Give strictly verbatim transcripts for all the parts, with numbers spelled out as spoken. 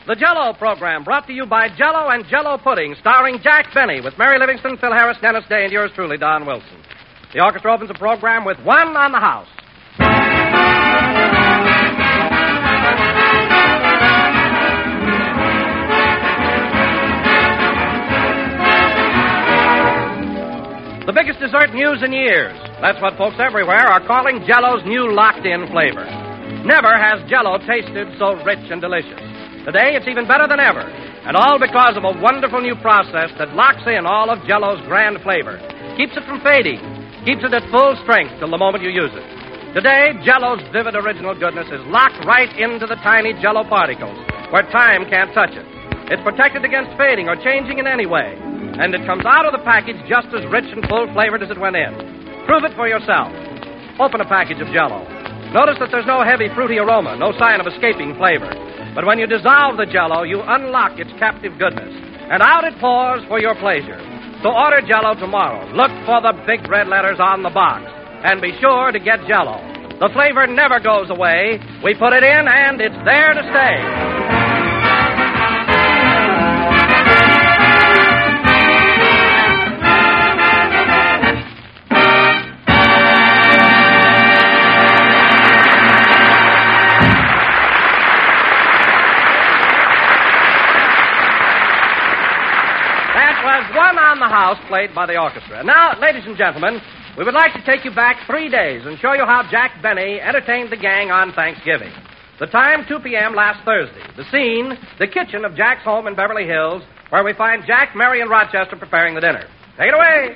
The Jell-O program, brought to you by Jell-O and Jell-O Pudding, starring Jack Benny, with Mary Livingston, Phil Harris, Dennis Day, and yours truly, Don Wilson. The orchestra opens the program with One on the House. The biggest dessert news in years. That's what folks everywhere are calling Jell-O's new locked-in flavor. Never has Jell-O tasted so rich and delicious. Today, it's even better than ever, and all because of a wonderful new process that locks in all of Jell-O's grand flavor, keeps it from fading, keeps it at full strength till the moment you use it. Today, Jell-O's vivid original goodness is locked right into the tiny Jell-O particles, where time can't touch it. It's protected against fading or changing in any way. And it comes out of the package just as rich and full-flavored as it went in. Prove it for yourself. Open a package of Jell-O. Notice that there's no heavy, fruity aroma, no sign of escaping flavor. But when you dissolve the Jell-O, you unlock its captive goodness. And out it pours for your pleasure. So order Jell-O tomorrow. Look for the big red letters on the box. And be sure to get Jell-O. The flavor never goes away. We put it in, and it's there to stay. One on the House, played by the orchestra. Now, ladies and gentlemen, we would like to take you back three days and show you how Jack Benny entertained the gang on Thanksgiving. The time, two p.m. last Thursday. The scene, the kitchen of Jack's home in Beverly Hills, where we find Jack, Mary, and Rochester preparing the dinner. Take it away.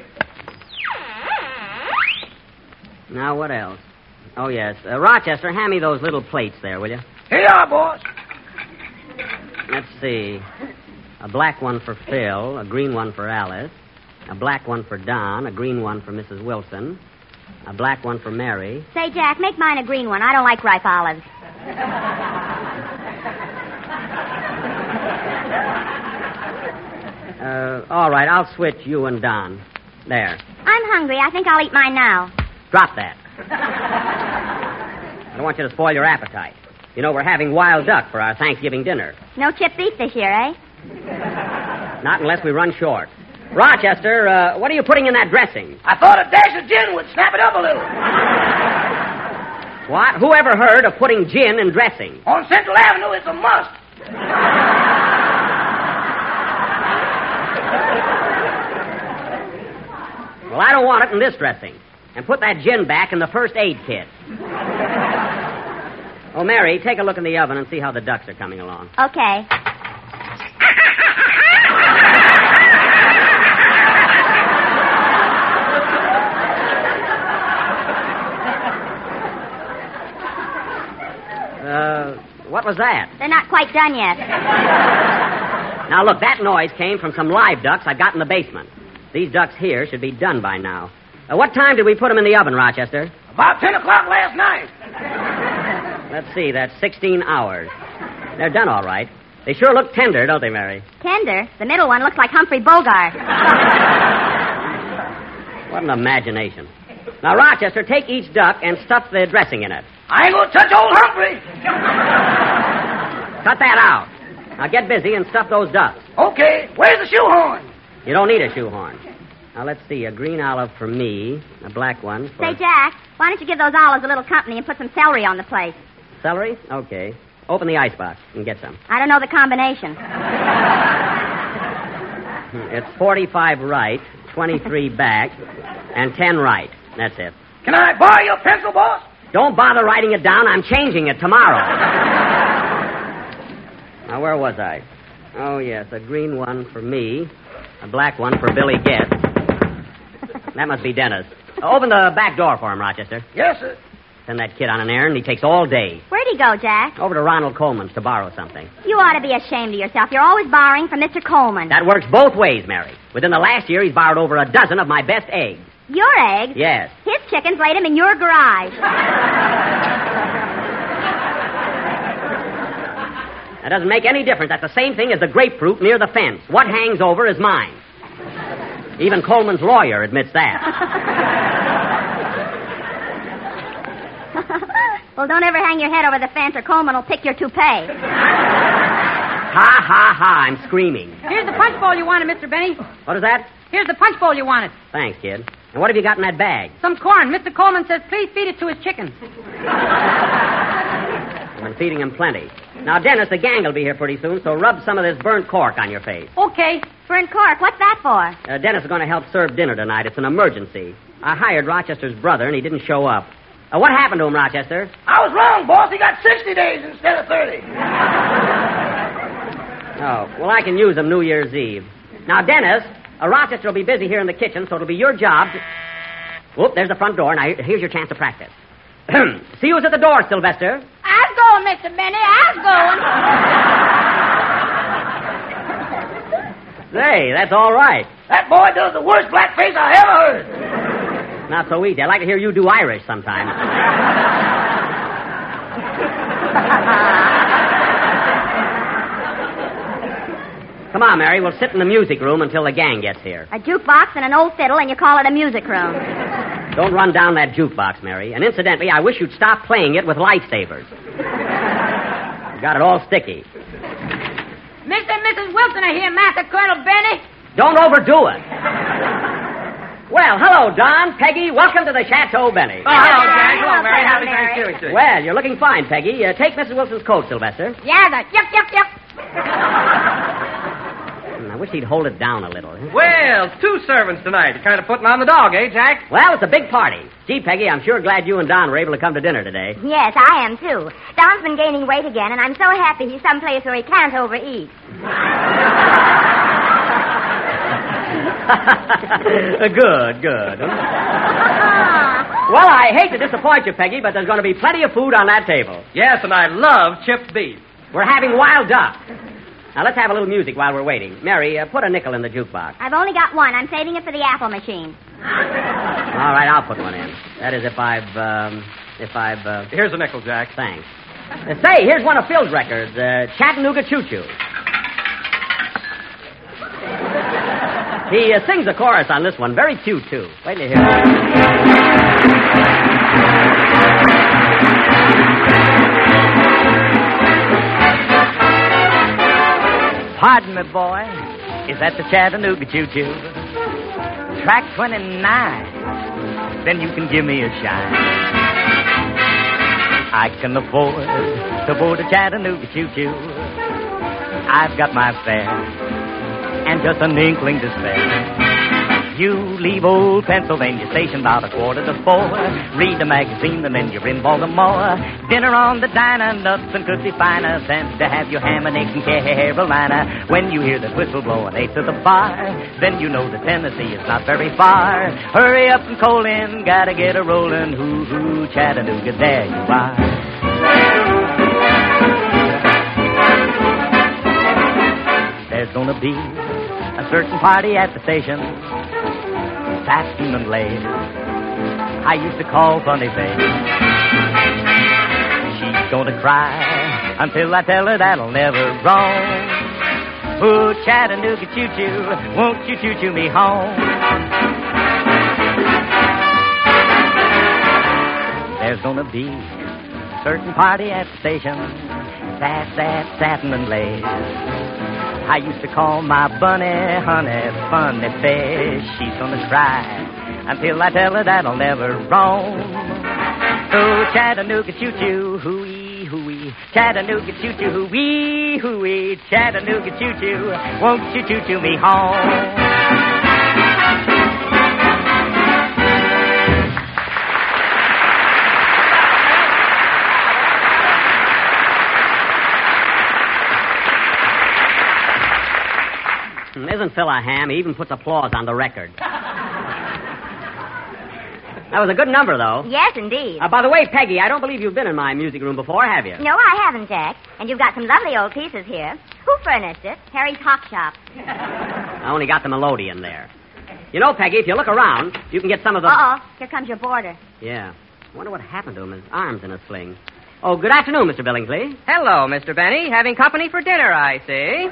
Now, what else? Oh, yes. Uh, Rochester, hand me those little plates there, will you? Here you are, boss. Let's see. A black one for Phil, a green one for Alice, a black one for Don, a green one for Missus Wilson, a black one for Mary. Say, Jack, make mine a green one. I don't like ripe olives. Uh, all right, I'll switch you and Don. There. I'm hungry. I think I'll eat mine now. Drop that. I don't want you to spoil your appetite. You know, we're having wild duck for our Thanksgiving dinner. No chipped beef this year, eh? Not unless we run short. Rochester, uh, what are you putting in that dressing? I thought a dash of gin would snap it up a little. What? Who ever heard of putting gin in dressing? On Central Avenue, it's a must. Well, I don't want it in this dressing. And put that gin back in the first aid kit. Oh, Mary, take a look in the oven and see how the ducks are coming along. Okay. Uh, what was that? They're not quite done yet. Now, look, that noise came from some live ducks I've got in the basement. These ducks here should be done by now. Uh, what time did we put them in the oven, Rochester? About ten o'clock last night. Let's see, that's sixteen hours. They're done all right. They sure look tender, don't they, Mary? Tender? The middle one looks like Humphrey Bogart. What an imagination. Now, Rochester, take each duck and stuff the dressing in it. I ain't gonna touch old Humphrey. Cut that out. Now, get busy and stuff those ducks. Okay, where's the shoehorn? You don't need a shoehorn. Now, let's see, a green olive for me, a black one for... Say, Jack, why don't you give those olives a little company and put some celery on the plate? Celery? Okay. Open the icebox and get some. I don't know the combination. It's forty-five right, twenty-three back, and ten right. That's it. Can I borrow your pencil, boss? Don't bother writing it down. I'm changing it tomorrow. Now, where was I? Oh, yes, a green one for me, a black one for Billy Getz. That must be Dennis. Open the back door for him, Rochester. Yes, sir. Send that kid on an errand. He takes all day. Where'd he go, Jack? Over to Ronald Coleman's to borrow something. You ought to be ashamed of yourself. You're always borrowing from Mister Coleman. That works both ways, Mary. Within the last year, he's borrowed over a dozen of my best eggs. Your eggs? Yes. His chickens laid him in your garage. That doesn't make any difference. That's the same thing as the grapefruit near the fence. What hangs over is mine. Even Coleman's lawyer admits that. Well, don't ever hang your head over the fence or Coleman will pick your toupee. Ha, ha, ha. I'm screaming. Here's the punch bowl you wanted, Mister Benny. What is that? Here's the punch bowl you wanted. Thanks, kid. And what have you got in that bag? Some corn. Mister Coleman says please feed it to his chicken. I've been feeding him plenty. Now, Dennis, the gang will be here pretty soon, so rub some of this burnt cork on your face. Okay. Burnt cork, what's that for? Uh, Dennis is going to help serve dinner tonight. It's an emergency. I hired Rochester's brother, and he didn't show up. Uh, what happened to him, Rochester? I was wrong, boss. He got sixty days instead of thirty. Oh, well, I can use him New Year's Eve. Now, Dennis, uh, Rochester will be busy here in the kitchen, so it'll be your job to... Whoop, there's the front door. Now, here's your chance to practice. See who's at the door, Sylvester. I'm going, Mister Benny. I'm going. Say, that's all right. That boy does the worst blackface I ever heard. Not so easy. I'd like to hear you do Irish sometime. Come on, Mary. We'll sit in the music room until the gang gets here. A jukebox and an old fiddle, and you call it a music room. Don't run down that jukebox, Mary. And incidentally, I wish you'd stop playing it with lightsabers. You got it all sticky. Mister and Missus Wilson are here, Master Colonel Benny. Don't overdo it. Well, hello, Don, Peggy. Welcome to the Chateau Benny. Oh, hello, Jack. Hello, Hello, Mary. Happy Mary. Thanksgiving to you. Well, you're looking fine, Peggy. Uh, take Missus Wilson's coat, Sylvester. Yeah, the yup, yup, yup. Hmm, I wish he'd hold it down a little. Well, two servants tonight. You're kind of putting on the dog, eh, Jack? Well, it's a big party. Gee, Peggy, I'm sure glad you and Don were able to come to dinner today. Yes, I am, too. Don's been gaining weight again, and I'm so happy he's someplace where he can't overeat. Good, good. Well, I hate to disappoint you, Peggy, but there's going to be plenty of food on that table. Yes, and I love chipped beef. We're having wild duck. Now, let's have a little music while we're waiting. Mary, uh, put a nickel in the jukebox. I've only got one. I'm saving it for the apple machine. All right, I'll put one in. That is if I've, um, if I've, uh... Here's a nickel, Jack. Thanks. Uh, say, here's one of Phil's records, uh, Chattanooga Choo Choo. He uh, sings the chorus on this one. Very cute, too. Wait till you hear it. Pardon me, boy. Is that the Chattanooga Choo Choo? Track twenty-nine. Then you can give me a shine. I can afford to board a Chattanooga Choo Choo. I've got my fare and just an inkling to spare. You leave old Pennsylvania Station about a quarter to four. Read the magazine and then you're in Baltimore. Dinner on the diner, nuts and cookie finer than to have your ham and eggs in Carolina. When you hear that whistle blowing eight to the bar, then you know that Tennessee is not very far. Hurry up and coal in, gotta get a rollin'. Hoo hoo, Chattanooga, there you are. There's gonna be a certain party at the station, satin and lace. I used to call Funny Face. She's gonna cry until I tell her that'll never wrong. Oh, Chattanooga choo-choo, won't you choo-choo me home? There's gonna be a certain party at the station, sat, sat, satin and lace. I used to call my bunny, honey, funny face. She's gonna cry until I tell her that'll never roam. Oh, Chattanooga choo-choo, hooey, hooey. Chattanooga choo-choo, hooey, hooey. Chattanooga choo-choo, won't you choo-choo me home? Isn't Phil a ham? He even puts applause on the record. That was a good number, though. Yes, indeed. Uh, by the way, Peggy, I don't believe you've been in my music room before, have you? No, I haven't, Jack. And you've got some lovely old pieces here. Who furnished it? Harry's Hawk Shop. I only got the melodeon there. You know, Peggy, if you look around, you can get some of the... Uh-oh. Here comes your boarder. Yeah. I wonder what happened to him. His arm's in a sling. Oh, good afternoon, Mister Billingsley. Hello, Mister Benny. Having company for dinner, I see.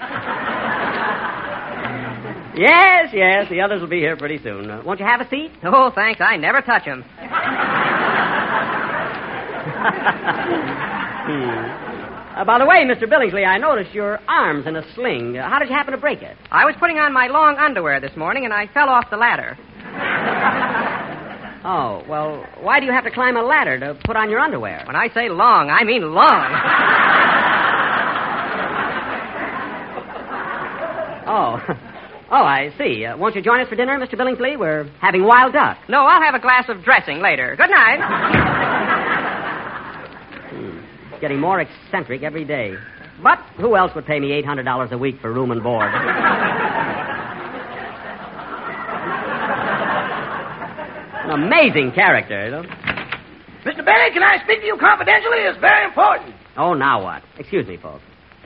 Yes, yes. The others will be here pretty soon. Uh, won't you have a seat? Oh, thanks. I never touch them. hmm. Uh, by the way, Mister Billingsley, I noticed your arm's in a sling. Uh, how did you happen to break it? I was putting on my long underwear this morning, and I fell off the ladder. Oh, well, why do you have to climb a ladder to put on your underwear? When I say long, I mean long. Oh. Oh, I see. Uh, won't you join us for dinner, Mister Billingsley? We're having wild duck. No, I'll have a glass of dressing later. Good night. Hmm. Getting more eccentric every day. But who else would pay me eight hundred dollars a week for room and board? An amazing character, you know? Mister Benny, can I speak to you confidentially? It's very important. Oh, now what? Excuse me, folks.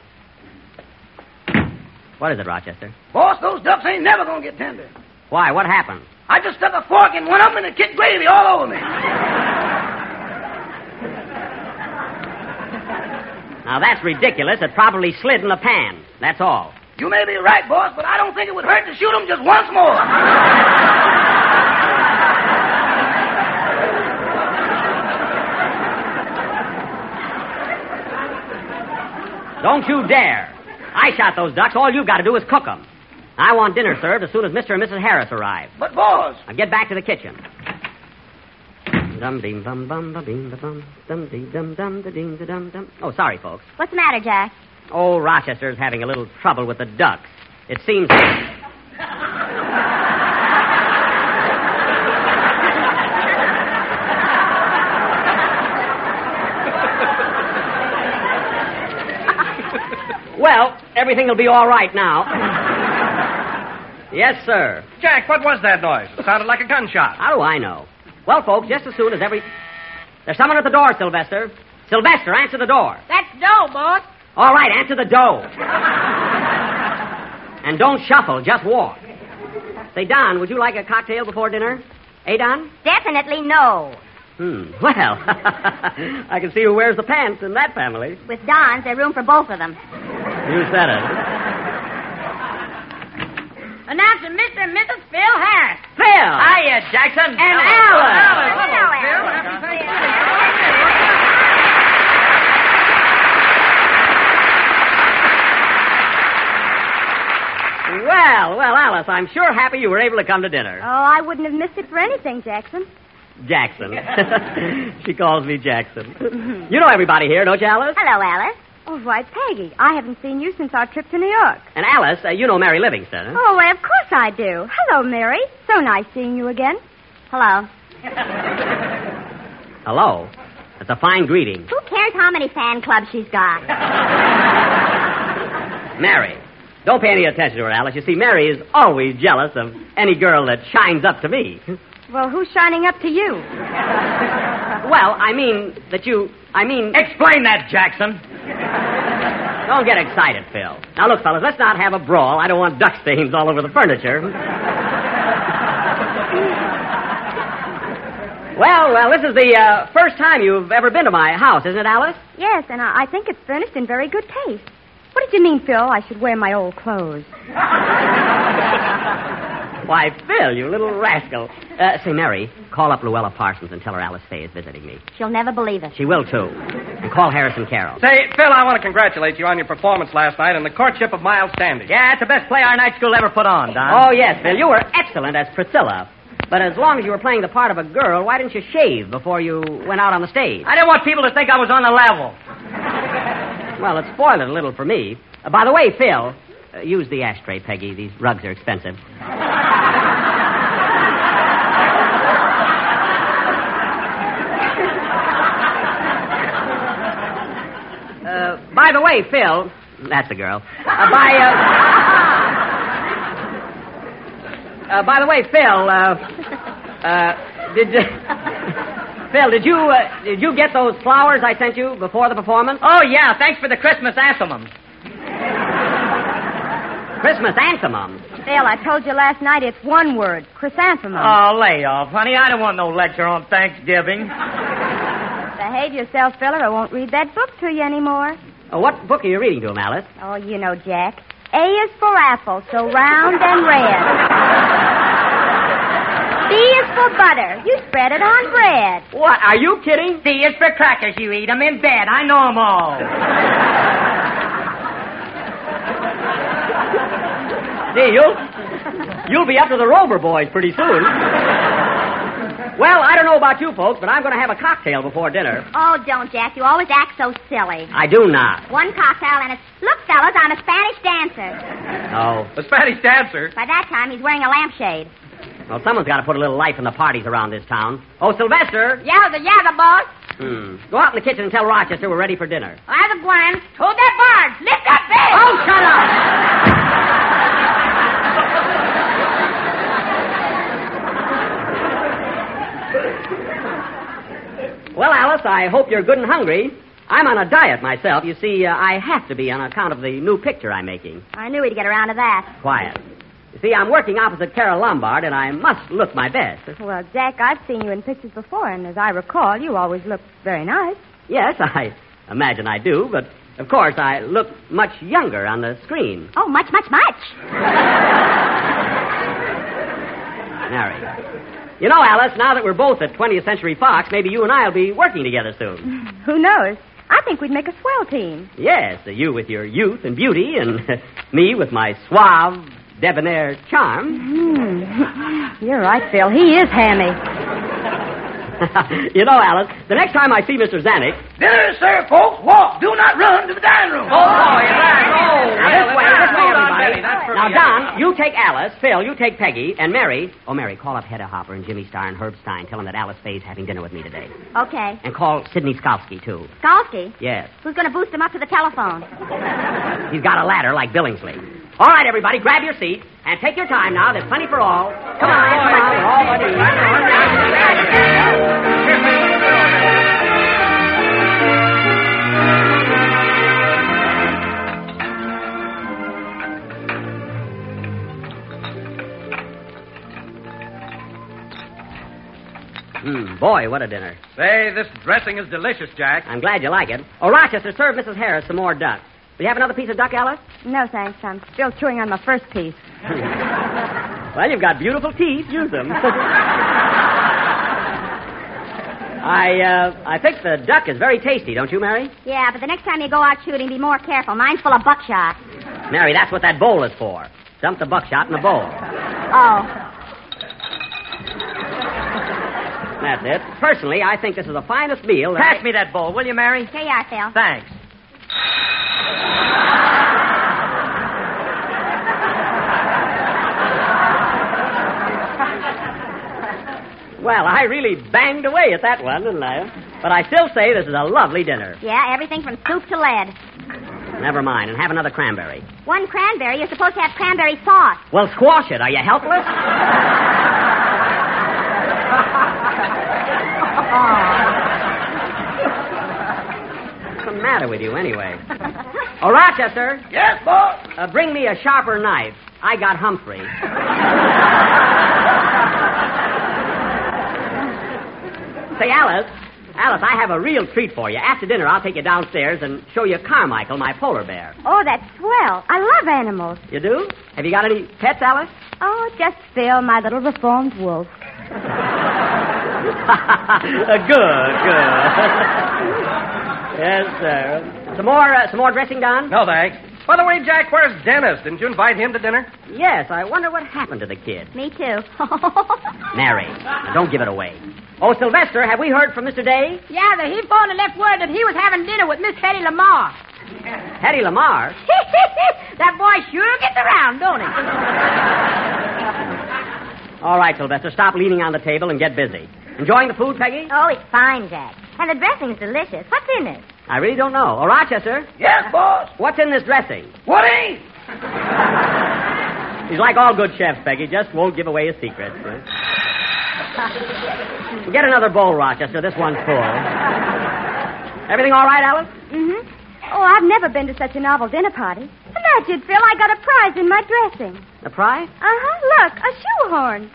What is it, Rochester? Boss, those ducks ain't never gonna get tender. Why? What happened? I just stuck a fork in one of them and it kicked gravy all over me. Now, that's ridiculous. It probably slid in the pan. That's all. You may be right, boss, but I don't think it would hurt to shoot them just once more. Don't you dare. I shot those ducks. All you've got to do is cook them. I want dinner served as soon as Mister and Missus Harris arrive. But, boss... Now get back to the kitchen. Dum ding bum bum ba bing ba bum dum ding dum dum da ding da dum dum. Oh, sorry, folks. What's the matter, Jack? Oh, Rochester's having a little trouble with the ducks. It seems... Well, everything will be all right now. Yes, sir. Jack, what was that noise? It sounded like a gunshot. How do I know? Well, folks, just as soon as every... There's someone at the door, Sylvester. Sylvester, answer the door. That's dough, boss. All right, answer the door. And don't shuffle, just walk. Say, Don, would you like a cocktail before dinner? Eh, Don? Definitely no. Hmm. Well, I can see who wears the pants in that family. With Don's, there's room for both of them. You said it. Announcing Mister and Missus Phil Harris. Phil! Hiya, Jackson. And Alice. Alice. Hello, Phil. Alice. Happy Thanksgiving. Well, well, Alice, I'm sure happy you were able to come to dinner. Oh, I wouldn't have missed it for anything, Jackson. Jackson. She calls me Jackson. You know everybody here, don't you, Alice? Hello, Alice. Oh, why, Peggy, I haven't seen you since our trip to New York. And Alice, uh, you know Mary Livingston, huh? Oh, why, of course I do. Hello, Mary. So nice seeing you again. Hello. Hello. That's a fine greeting. Who cares how many fan clubs she's got? Mary. Don't pay any attention to her, Alice. You see, Mary is always jealous of any girl that shines up to me. Well, who's shining up to you? Well, I mean that you... I mean... Explain that, Jackson. Don't get excited, Phil. Now, look, fellas, let's not have a brawl. I don't want duck stains all over the furniture. Well, well, this is the uh, first time you've ever been to my house, isn't it, Alice? Yes, and I, I think it's furnished in very good taste. What did you mean, Phil? I should wear my old clothes. Why, Phil, you little rascal. Uh, say, Mary, call up Luella Parsons and tell her Alice Faye is visiting me. She'll never believe it. She will, too. And call Harrison Carroll. Say, Phil, I want to congratulate you on your performance last night in the courtship of Miles Standish. Yeah, it's the best play our night school ever put on, Don. Oh, yes, Phil, you were excellent as Priscilla. But as long as you were playing the part of a girl, why didn't you shave before you went out on the stage? I didn't want people to think I was on the level. Well, it spoiled it a little for me. Uh, by the way, Phil, uh, use the ashtray, Peggy. These rugs are expensive. uh, by the way, Phil, that's the girl. Uh, by uh, uh, by the way, Phil, uh, uh, did uh, Phil, did you uh, did you get those flowers I sent you before the performance? Oh, yeah, thanks for the Christmas anthemums. Christmas anthemums? Phil, I told you last night it's one word, chrysanthemum. Oh, lay off, honey. I don't want no lecture on Thanksgiving. Behave yourself, Phil, or I won't read that book to you anymore. Oh, what book are you reading to him, Alice? Oh, you know, Jack. A is for apple, so round and red. B is for butter. You spread it on bread. What? Are you kidding? C is for crackers. You eat 'em in bed. I know 'em all. See, you'll, you'll be up to the Rover boys pretty soon. Well, I don't know about you folks, but I'm going to have a cocktail before dinner. Oh, don't, Jack. You always act so silly. I do not. One cocktail and it's... Look, fellas, I'm a Spanish dancer. Oh. The Spanish dancer. By that time, he's wearing a lampshade. Well, someone's got to put a little life in the parties around this town. Oh, Sylvester. Yowza, yowza, boss. Hmm. Go out in the kitchen and tell Rochester we're ready for dinner. How's it going? Hold that barge. Lift that bed. Oh, shut up! Well, Alice, I hope you're good and hungry. I'm on a diet myself. You see, uh, I have to be on account of the new picture I'm making. I knew he'd get around to that. Quiet. You see, I'm working opposite Carol Lombard, and I must look my best. Well, Jack, I've seen you in pictures before, and as I recall, you always look very nice. Yes, I imagine I do, but of course I look much younger on the screen. Oh, much, much, much. Mary. You know, Alice, now that we're both at twentieth Century Fox, maybe you and I will be working together soon. Who knows? I think we'd make a swell team. Yes, uh, you with your youth and beauty, and me with my suave, debonair charm. Mm. You're right, Phil. He is hammy. You know, Alice, the next time I see Mister Zanuck... Dinner is served, folks. Walk. Do not run to the dining room. Oh, boy, that. Oh, Now, this way, this way, everybody. That's for Now, me. Don, you take Alice. Phil, you take Peggy. And Mary... Oh, Mary, call up Hedda Hopper and Jimmy Starr and Herb Stein. Tell them that Alice Faye's having dinner with me today. Okay. And call Sidney Skalski, too. Skalski? Yes. Who's going to boost him up to the telephone? He's got a ladder like Billingsley. All right, everybody, grab your seats and take your time now. There's plenty for all. Come on, come on. We're all ready. Hmm, boy, what a dinner. Say, this dressing is delicious, Jack. I'm glad you like it. Oh, Rochester, serve Missus Harris some more duck. Do you have another piece of duck, Alice? No, thanks. I'm still chewing on my first piece. Well, you've got beautiful teeth. Use them. I, uh, I think the duck is very tasty, don't you, Mary? Yeah, but the next time you go out shooting, be more careful. Mine's full of buckshot. Mary, that's what that bowl is for. Dump the buckshot in the bowl. Oh. That's it. Personally, I think this is the finest meal that Pass I... me that bowl, will you, Mary? Here you are, Phil. Thanks. Well, I really banged away at that one, didn't I? But I still say this is a lovely dinner. Yeah, everything from soup to lead. Never mind, and have another cranberry. One cranberry, you're supposed to have cranberry sauce. Well, squash it. Are you helpless? What's the matter with you, anyway? Oh, Rochester, Yes, boss. uh, bring me a sharper knife. I got Humphrey. Say, Alice, Alice, I have a real treat for you. After dinner, I'll take you downstairs and show you Carmichael, my polar bear. Oh, that's swell. I love animals. You do? Have you got any pets, Alice? Oh, just Phil, my little reformed wolf. good, good. Yes, sir. Some more, uh, some more dressing, Don? No, thanks. By the way, Jack, where's Dennis? Didn't you invite him to dinner? Yes, I wonder what happened to the kid. Me too. Mary, now don't give it away. Oh, Sylvester, have we heard from Mister Day? Yowza, he phoned and left word that he was having dinner with Miss Hetty Lamar. Hetty Lamar? That boy sure gets around, don't he? All right, Sylvester, stop leaning on the table and get busy. Enjoying the food, Peggy? Oh, it's fine, Jack. And the dressing's delicious. What's in it? I really don't know. Oh, Rochester, Yes, boss. what's in this dressing? What ain't? He's like all good chefs, Peggy, just won't give away his secrets. Get another bowl, Rochester. This one's full. Everything all right, Alice? Mm-hmm. Oh, I've never been to such a novel dinner party. Imagine, Phil, I got a prize in my dressing. A prize? Uh-huh. Look, a shoehorn.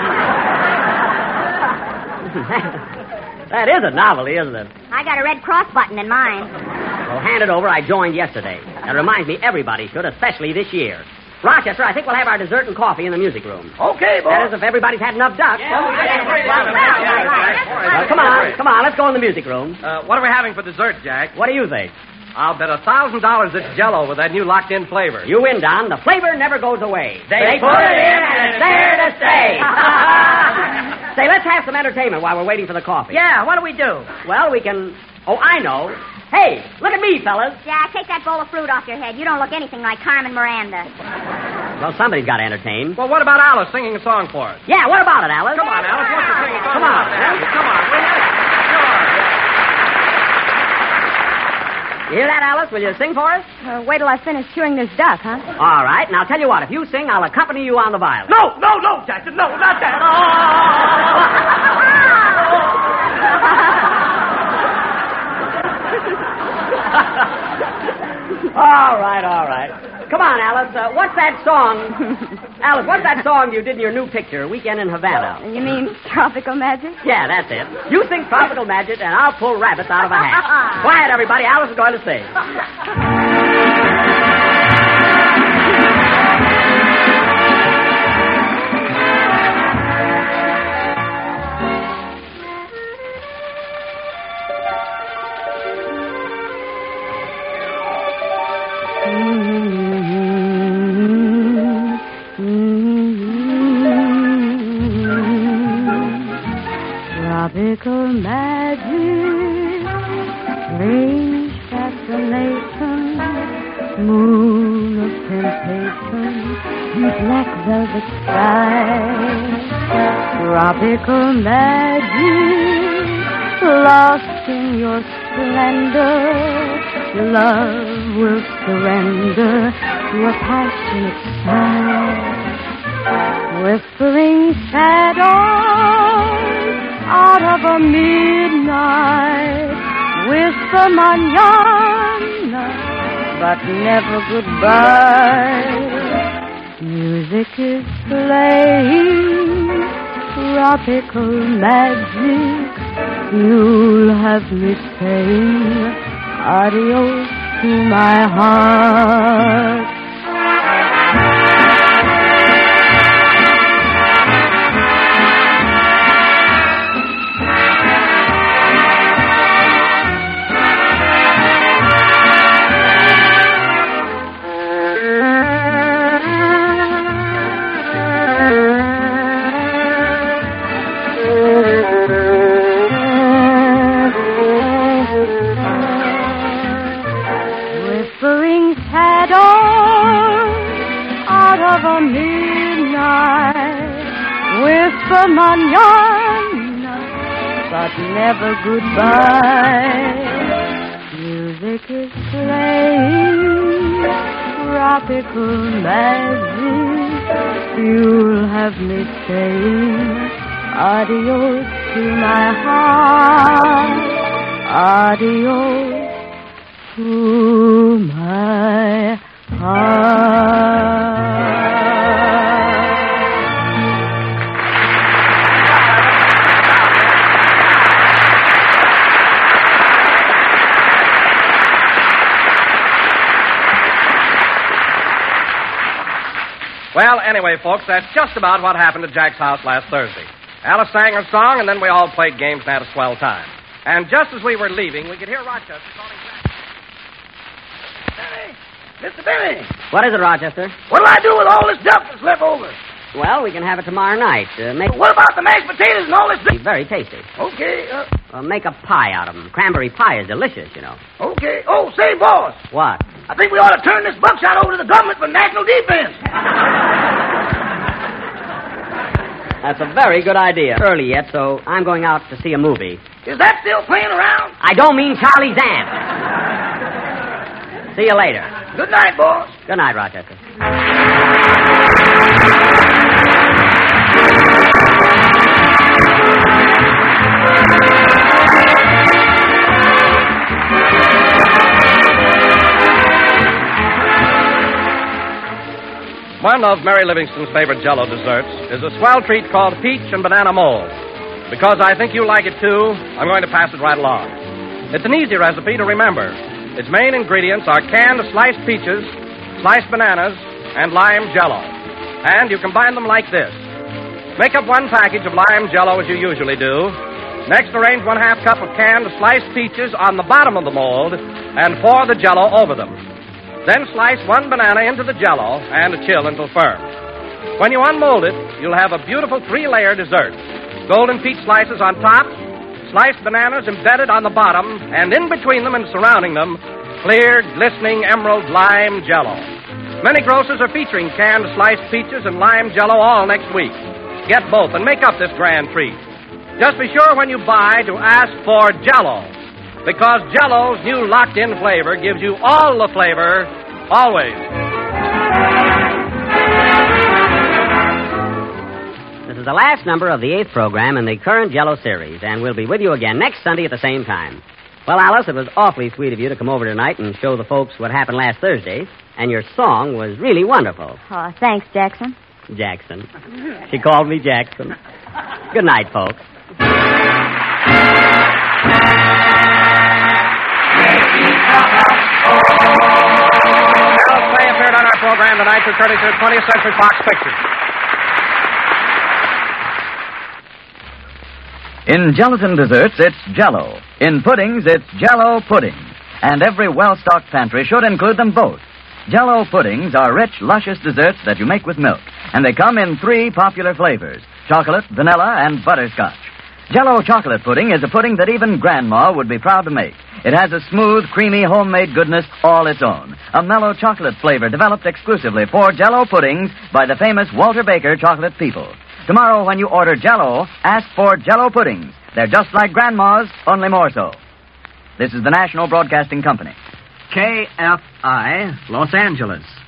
That is a novelty, isn't it? I got a Red Cross button in mine. Well, hand it over. I joined yesterday. That reminds me everybody should, especially this year. Rochester, I think we'll have our dessert and coffee in the music room. Okay, boss. That is, if everybody's had enough duck. Yeah, Well, yeah, well, yeah, come on, come on, let's go in the music room. Uh, what are we having for dessert, Jack? What do you think? I'll bet a thousand dollars it's Jell-O with that new locked-in flavor. You win, Don. The flavor never goes away. They put it in and it's there to stay. Say, let's have some entertainment while we're waiting for the coffee. Yeah, what do we do? Well, we can... Oh, I know. Hey, look at me, fellas. Jack, take that bowl of fruit off your head. You don't look anything like Carmen Miranda. Well, somebody's got to entertain. Well, what about Alice singing a song for us? Yeah, what about it, Alice? Come on, Alice. What's the sing a song? Come on. Come on, will you? You hear that, Alice? Will you sing for us? Uh, wait till I finish chewing this duck, huh? All right. Now, I'll tell you what. If you sing, I'll accompany you on the violin. No, no, no, Jackson. No, not that. All right, all right. Come on, Alice. Uh, what's that song? Alice, what's that song you did in your new picture, Weekend in Havana? You mean Tropical Magic? Yeah, that's it. You sing Tropical Magic, and I'll pull rabbits out of a hat. Quiet, everybody. Alice is going to sing. Tropical magic, strange fascination, moon of temptation, black velvet sky. Tropical magic, lost in your splendor, love will surrender to a passionate sigh. Whispering shadows out of a midnight, whisper manana, but never goodbye. Music is playing tropical magic. You'll have me saying adios to my heart. Manana, but never goodbye. Music is playing tropical magic. You'll have me saying adios to my heart, adios to my heart. Well, anyway, folks, that's just about what happened at Jack's house last Thursday. Alice sang her song, and then we all played games and had a swell time. And just as we were leaving, we could hear Rochester calling Jack. Benny! Mister Benny! What is it, Rochester? What'll I do with all this duck that's left over? Well, we can have it tomorrow night. Uh, make What about the mashed potatoes and all this duck? very tasty. Okay, uh, Uh, make a pie out of them. Cranberry pie is delicious, you know. okay. Oh, say, boss, What? I think we ought to turn this buckshot over to the government for national defense. That's a very good idea. Early yet, so I'm going out to see a movie. Is that still playing around? I don't mean Charlie's Aunt. See you later. Good night, boss. Good night, Rochester. One of Mary Livingston's favorite Jell-O desserts is a swell treat called peach and banana mold. Because I think you like it too, I'm going to pass it right along. It's an easy recipe to remember. Its main ingredients are canned sliced peaches, sliced bananas, and lime Jell-O. And you combine them like this. Make up one package of lime Jell-O as you usually do. Next, arrange one half cup of canned sliced peaches on the bottom of the mold and pour the Jell-O over them. Then slice one banana into the Jell-O and chill until firm. When you unmold it, you'll have a beautiful three-layer dessert. Golden peach slices on top, sliced bananas embedded on the bottom, and in between them and surrounding them, clear, glistening emerald lime Jell-O. Many grocers are featuring canned sliced peaches and lime Jell-O all next week. Get both and make up this grand treat. Just be sure when you buy to ask for Jell-O, because Jell-O's new locked-in flavor gives you all the flavor, always. This is the last number of the eighth program in the current Jell-O series, and we'll be with you again next Sunday at the same time. Well, Alice, it was awfully sweet of you to come over tonight and show the folks what happened last Thursday, and your song was really wonderful. Oh, thanks, Jackson. Jackson. She called me Jackson. Good night, folks. Alice Faye appeared on our program tonight through courtesy of twentieth Century Fox Pictures. In gelatin desserts, it's Jell-O. In puddings, it's Jell-O pudding. And every well-stocked pantry should include them both. Jell-O puddings are rich, luscious desserts that you make with milk. And they come in three popular flavors, chocolate, vanilla, and butterscotch. Jell-O chocolate pudding is a pudding that even Grandma would be proud to make. It has a smooth, creamy, homemade goodness all its own. A mellow chocolate flavor developed exclusively for Jell-O puddings by the famous Walter Baker chocolate people. Tomorrow, when you order Jell-O, ask for Jell-O puddings. They're just like Grandma's, only more so. This is the National Broadcasting Company. K F I, Los Angeles.